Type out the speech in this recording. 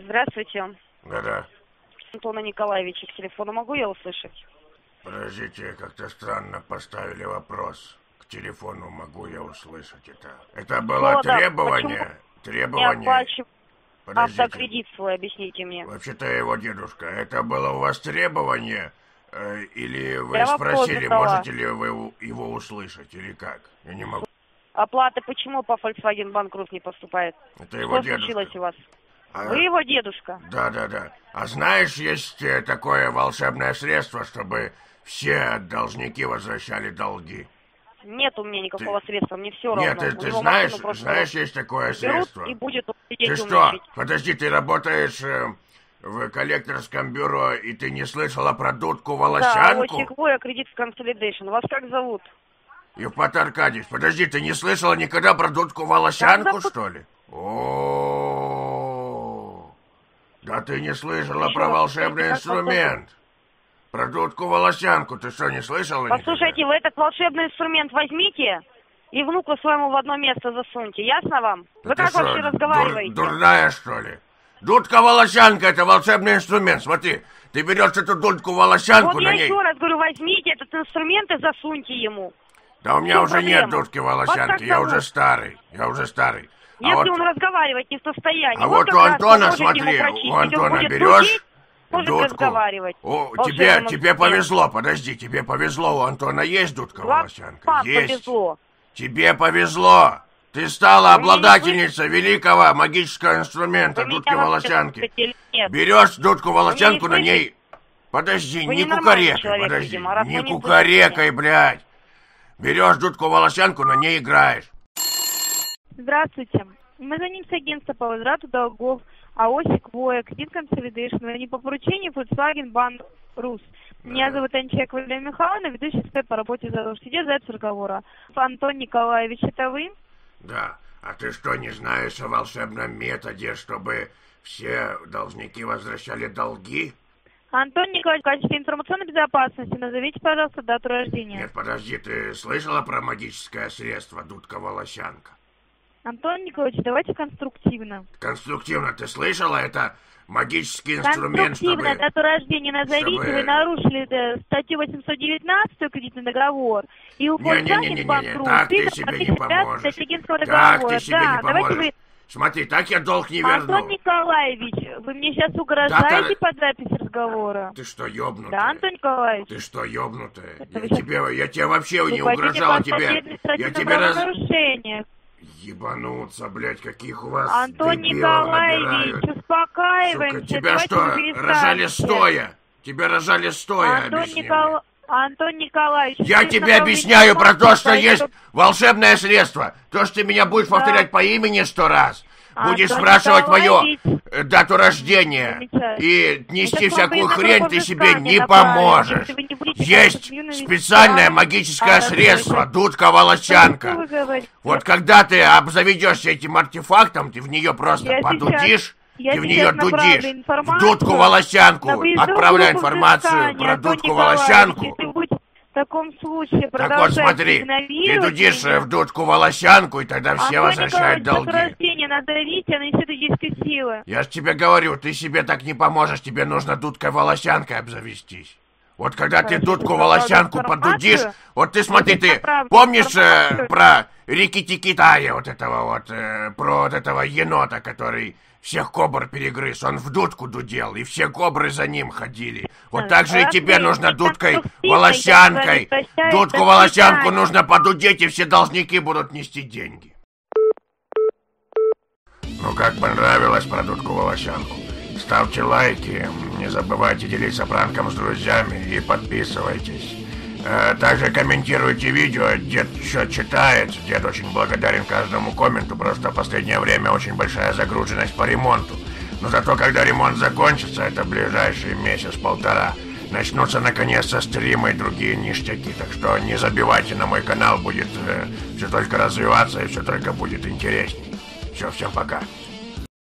Здравствуйте. Да-да. Антона Николаевича к телефону могу я услышать? Подождите, как-то странно поставили вопрос. К телефону могу я услышать это. Это было Ну, да, требование? Не оплачиваю Подождите. автокредит свой, объясните мне. Вообще-то его дедушка. Это было у вас требование? Или вы Я вопрос спросили, задала. можете ли вы его услышать, или как? Я не могу. Оплата почему по Volkswagen Bank Rus не поступает? Это его Что дедушка. случилось у вас? А- Вы его дедушка? Да. А знаешь, есть такое волшебное средство, чтобы все должники возвращали долги? Нет у меня никакого средства, мне все равно. Нет, У ты него знаешь, машину просто есть такое берут средство? и будет Ты сидеть что? умничать. Подожди, ты работаешь в коллекторском бюро, и ты не слышала про Дудку Волосянку? Да, Осик Кредит Consolidation. Вас как зовут? Евпат Аркадьевич, подожди, ты не слышала никогда про Дудку Волосянку, Как зовут? что ли? О, да ты не слышала Еще про раз волшебный повторите, как вас инструмент. Про Дудку Волосянку ты что, не слышала никогда? Послушайте, вы этот волшебный инструмент возьмите и внуку своему в одно место засуньте. Ясно вам? Вы Ты как что, вообще разговариваете? Дурная, что ли? Дудка Волосянка — это волшебный инструмент. Смотри, ты берешь эту Дудку Волосянку, Вот на я ней... еще раз говорю, возьмите этот инструмент и засуньте ему. Да у меня чем уже нет проблема? Дудки Вас Волосянки, как я зовут? уже старый. Если он разговаривать не в состоянии, А вот как у раз Антона, поможете ему смотри, прочистить. у Он Антона будет берешь дудеть, может дудку. разговаривать. Тебе Волшебным инструментом. повезло, подожди, тебе повезло, у Антона есть Дудка Волосянка? Вам Есть. повезло. Тебе повезло. Ты стала обладательницей великого магического инструмента Вы Дудки меня вообще Волосянки. слышите или нет? Берешь Дудку Волосянку, Вы меня на ней... Подожди, Вы не ненормальный кукарекай, человек, подожди. видимо, раз Не вы не кукарекай, блядь. Берешь Дудку Волосянку, на ней играешь. Здравствуйте. Мы звоним с агентства по возврату долгов АО «Секвоя», Кредит Consolidation, не по поручению Volkswagen Bank Rus. Меня зовут Анчек Валерия Михайловна, ведущий эксперт по работе за руль. Идет запись разговора. Антон Николаевич, это вы? Да. А ты что, не знаешь о волшебном методе, чтобы все должники возвращали долги? Антон Николаевич, в качестве информационной безопасности назовите, пожалуйста, дату рождения. Нет, подожди, ты слышала про магическое средство Дудка Волосянка? Антон Николаевич, давайте конструктивно. Конструктивно ты слышала? Это магический инструмент, Конструктивно чтобы... дату рождения назовите. чтобы- Вы нарушили статью 819 кредитный договор. И у Volkswagen Не-не-не-не-не, Bank Rus так ты принято себе подписать не обязанность поможешь. агентского Так договора. ты себе Да, не давайте поможешь. вы... Смотри, так я долг не Антон верну. Николаевич, вы мне сейчас угрожаете Да, под запись разговора? Ты что, ёбнутая? Да, Антон Николаевич? Ты что, ёбнутая? Это вы Я тебе вообще Вы не пойдите угрожал, по тебе... Я административному тебе раз... правонарушению. Ебануться, блядь, каких у вас Антон дебилов Николаевич, набирают. успокаиваемся. Сука, тебя давайте что, вы перестаньте. рожали стоя? Тебя рожали стоя, Антон, объясни мне. Антон Николаевич, Я здесь тебе направление объясняю про то, что информации, есть поэтому- волшебное средство. То, что ты меня будешь повторять по имени 100 раз. Будешь Антон спрашивать мою Николаевич, дату рождения. замечательно. И нести Сейчас вам всякую будет хрень такое ты себе взыскание не направлено, поможешь. если вы не будете Есть конструктивно вести специальное себя. магическое Хорошо, средство хорошо. Дудка Что Волосянка. вы говорите? Вот когда ты обзаведешься этим артефактом, ты в нее просто Я подудишь, я ты в сейчас нее направлю дудишь. В информацию Дудку Волосянку. на выездную Отправляй группу информацию взыскания. про Антон Дудку Николаевич, Волосянку. если вы будете в таком случае Так вот продолжать смотри, ты игнорировать дудишь меня, в Дудку Волосянку, и тогда все Антон возвращают Николаевич, дату долги. рождения назовите, она несет юридической силы. Я ж тебе говорю, ты себе так не поможешь, тебе нужно Дудкой Волосянкой обзавестись. Вот когда ты Хорошо, Дудку я Волосянку направлю подудишь, информацию. вот ты смотри, Я ты направлю помнишь информацию. про Рикки-Тикки-Тая, вот этого вот, про вот этого енота, который всех кобр перегрыз, он в дудку дудел, и все кобры за ним ходили. Вот так же и Раз тебе вы нужно не Дудкой конструктивны, Волосянкой. я с вами прощаюсь, Дудку до Волосянку свидания. нужно подудеть, и все должники будут нести деньги. Ну как понравилось про Дудку Волосянку? Ставьте лайки, не забывайте делиться пранком с друзьями и подписывайтесь. Также комментируйте видео, дед еще читает, дед очень благодарен каждому комменту, просто в последнее время очень большая загруженность по ремонту. Но зато когда ремонт закончится, это ближайший месяц-полтора, начнутся наконец-то стримы и другие ништяки, так что не забивайте на мой канал, будет все только развиваться и все только будет интересней. Все, всем пока.